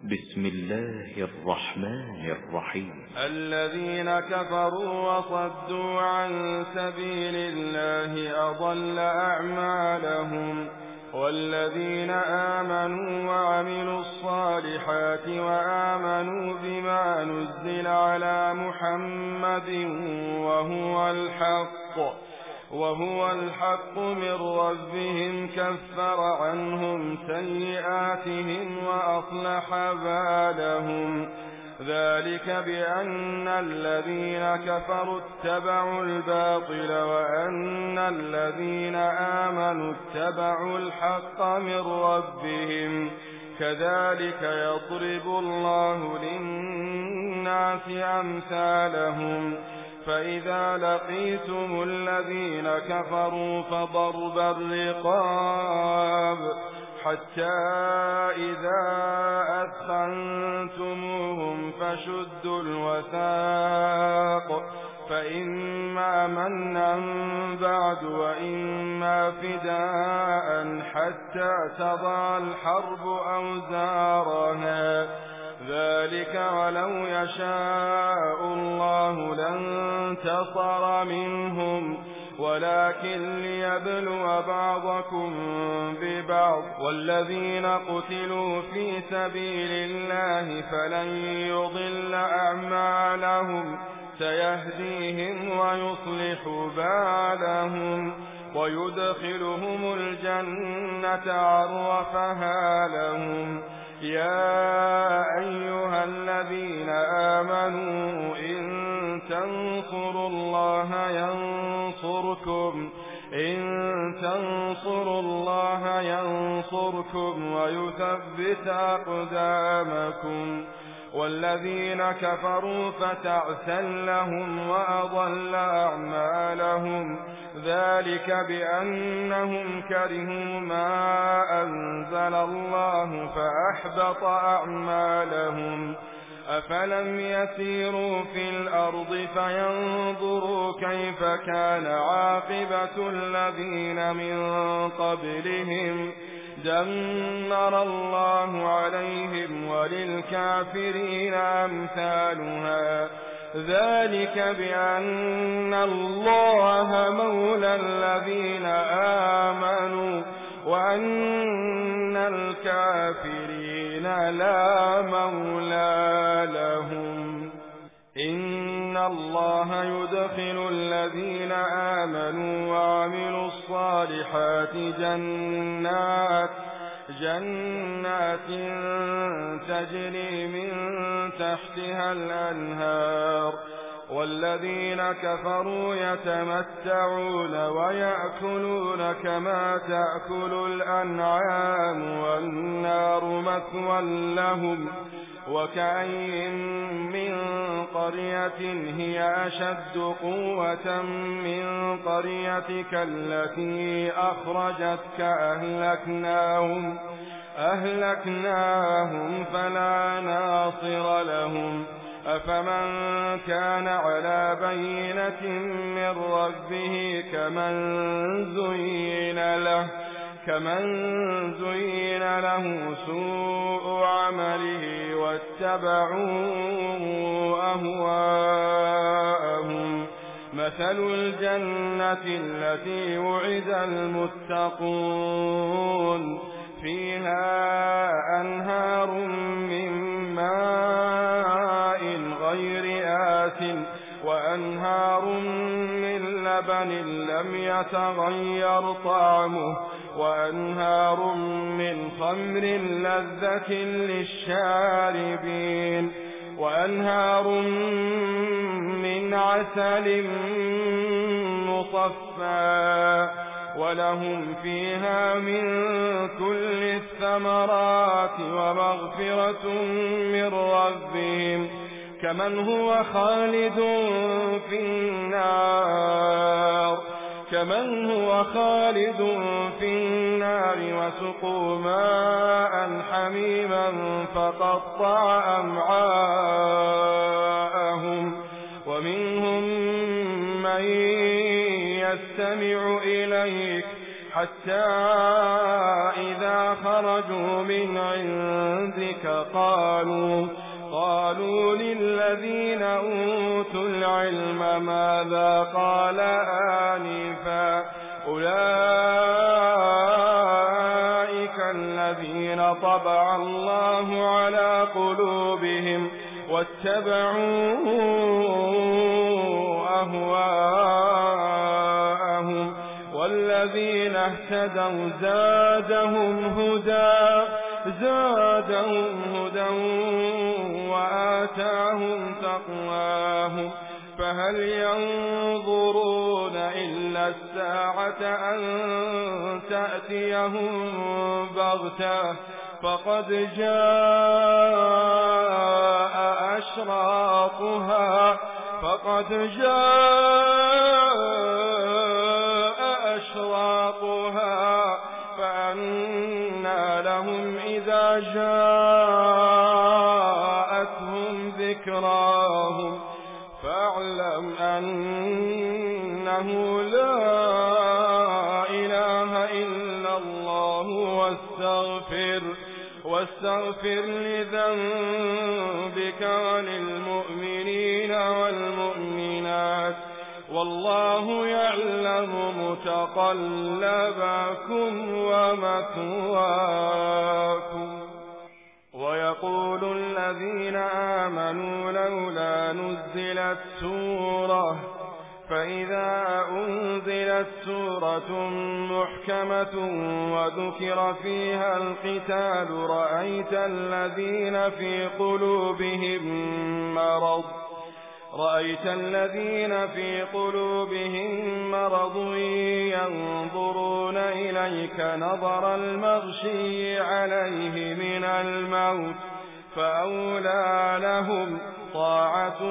بسم الله الرحمن الرحيم. الذين كفروا وصدوا عن سبيل الله أضل أعمالهم، والذين آمنوا وعملوا الصالحات وآمنوا بما نزل على محمد وهو الحق من ربهم كفر عنهم سيئاتهم وأصلح بالهم. ذلك بأن الذين كفروا اتبعوا الباطل وأن الذين آمنوا اتبعوا الحق من ربهم. كذلك يضرب الله للناس أمثالهم. فإذا لقيتم الذين كفروا فضرب الرقاب حتى إذا أثخنتموهم فشدوا الوثاق، فإما منا بعد وإما فداء حتى تضع الحرب أوزارها. ذلك ولو يشاء الله لانتصر منهم، ولكن ليبلو بعضكم ببعض. والذين قتلوا في سبيل الله فلن يضل أعمالهم، سيهديهم ويصلح بالهم ويدخلهم الجنة عرفها لهم. يا أيها الذين آمنوا إن تنصروا الله ينصركم ويثبت أقدامكم. والذين كفروا فتعسا لهم وأضل أعمالهم. ذلك بأنهم كرهوا ما أنزل الله فأحبط أعمالهم. أفلم يسيروا في الأرض فينظروا كيف كان عاقبة الذين من قبلهم؟ دمر الله عليهم وللكافرين أمثالها. ذلك بأن الله مولى الذين آمنوا وأن الكافرين لا مولى لهم. إن الله يدخل الذين آمنوا وعملوا الصالحات جنات تجري من تحتها الأنهار. والذين كفروا يتمتعون ويأكلون كما تأكل الأنعام والنار مثوى لهم. وكأين من قرية هي أشد قوة من قريتك التي أخرجتك أهلكناهم فلا ناصر لهم. أفمن كان على بينة من ربه كمن زين له سوء عمله واتبعوا أهواءهم. مثل الجنة التي وعد المتقون فيها أنهار من ماء غير آسن وأنهار من لبن لم يتغير طعمه وأنهار من خمر لذة للشاربين وأنهار من عسل مصفى ولهم فيها من كل الثمرات ومغفرة من ربهم كمن هو خالد في النار وسقوا ماء حميما فقطع أمعاءهم ومنهم من يستمع إليك حتى إذا خرجوا من عندك قالوا للذين أوتوا العلم ماذا قال آنفا أولئك الذين طبع الله على قلوبهم واتبعوا أهواءهم والذين اهتدوا زادهم هدى وآتاهم تقواهم فهل ينظرون إلا الساعة أن تأتيهم بغتة فقد جاء أشراطها فأنى لهم إذا جاءتهم ذكراهم فاعلم أنه لا إله إلا الله واستغفر لذنبك وللمؤمنين والمؤمنات والله يعلم متقلبكم ومثواكم. ويقول الذين آمنوا لولا نزلت سورة فإذا أنزلت سورة محكمة وذكر فيها القتال رأيت الذين في قلوبهم مرض ينظرون إليك نظر المغشي عليه من الموت فأولى لهم طاعة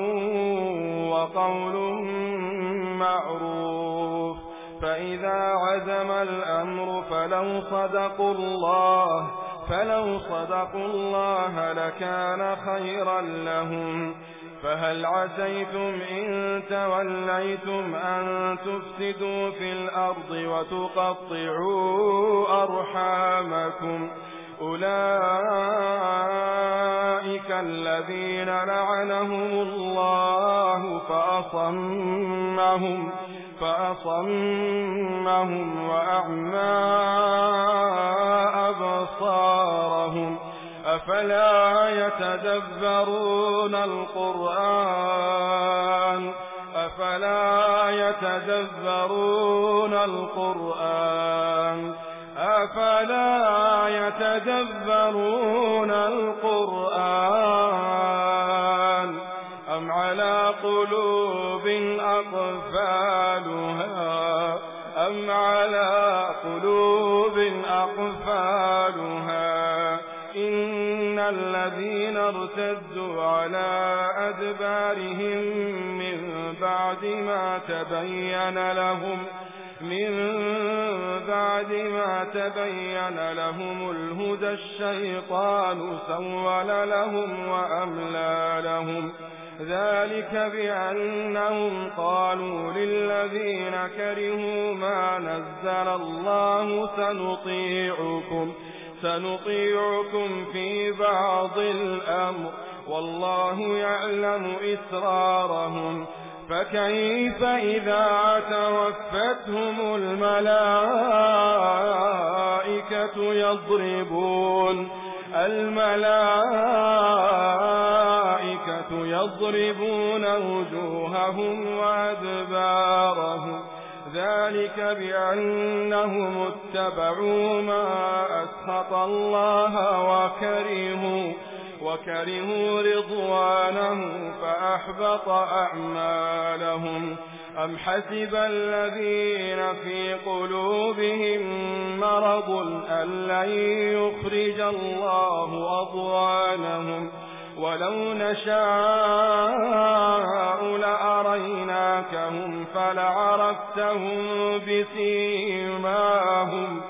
وقول معروف فإذا عزم الأمر فلو صدقوا الله لكان خيرا لهم فهل عسيتم إن توليتم أن تفسدوا في الأرض وتقطعوا أرحامكم أولئك الذين لعنهم الله فأصمهم وأعمى أبصارهم أفلا يتدبرون القرآن أم على قلوب أقفالها إن الذين ارتدوا على أدبارهم من بعد ما تبين لهم الهدى الشيطان سول لهم وأملى لهم ذلك بأنهم قالوا للذين كرهوا ما نزل الله سنطيعكم في بعض الأمر والله يعلم إسرارهم فكيف إذا توفتهم الملائكة يضربون وجوههم وأدبارهم ذلك بأنهم اتبعوا ما أسخط الله وكرهوا رضوانه فأحبط أعمالهم أم حسب الذين في قلوبهم مرض أن لن يخرج الله أضغانهم ولو نشاء لأريناكهم فلعرفتهم بسيماهم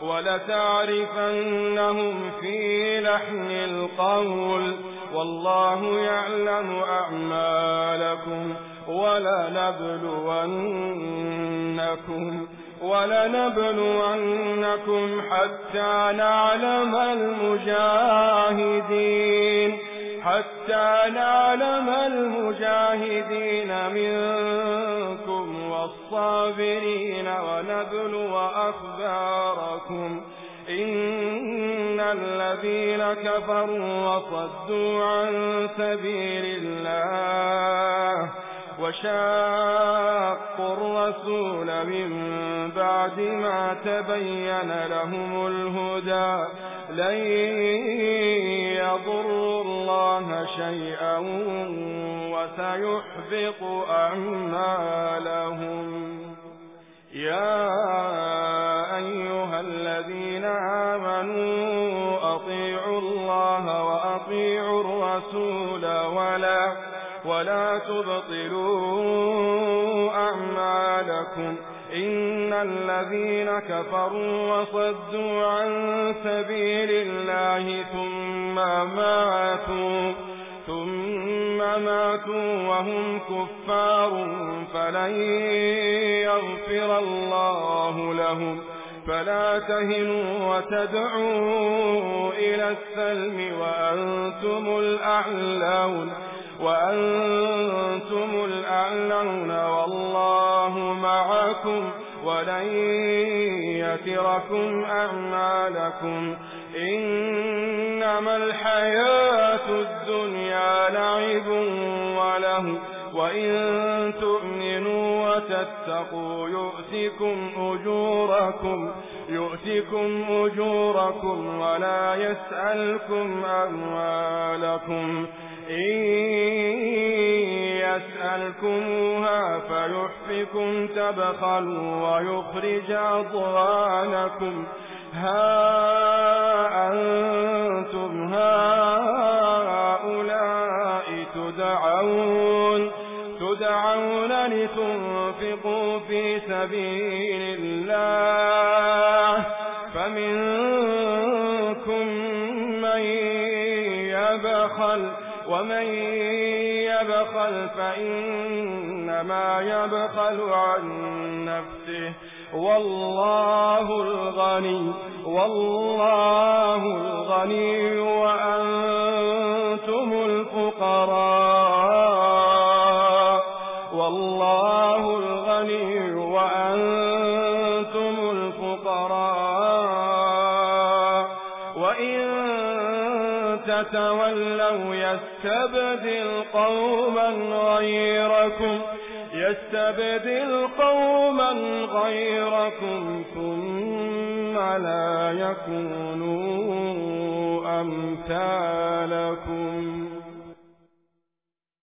ولتعرفنهم في لحن القول والله يعلم ولنبلونكم حتى نعلم المجاهدين منكم والصابرين ونبلو أخباركم إن الذين كفروا وصدوا عن سبيل الله وشاقوا الرسول من بعد ما تبين لهم الهدى لن يضروا الله شيئا وسيحبط أعمالهم. يا أيها الذين آمنوا أطيعوا الله وأطيعوا الرسول ولا تبطلوا أعمالكم إن الذين كفروا وصدوا عن سبيل الله ثم ماتوا وهم كفار فلن يغفر الله لهم. فلا تهنوا وتدعوا إلى السلم وأنتم الأعلون والله معكم ولن يتركم أعمالكم. إنما الحياة الدنيا لعب وله وإن تؤمنوا وتتقوا يؤتكم أجوركم ولا يسألكم أموالكم. إن يسألكموها فيحفكم تبخلوا ويخرج أضغانكم. ها أنتم هؤلاء تدعون لتنفقوا في سبيل الله فمنكم من يبخل ومن يبخل فإنما يبخل عن نفسه والله الغني وأنتم الفقراء. والله الغني وأنتم الفقراء وإن تتولوا يستبدل قوما غيركم ثم لا يكونوا أمثالكم.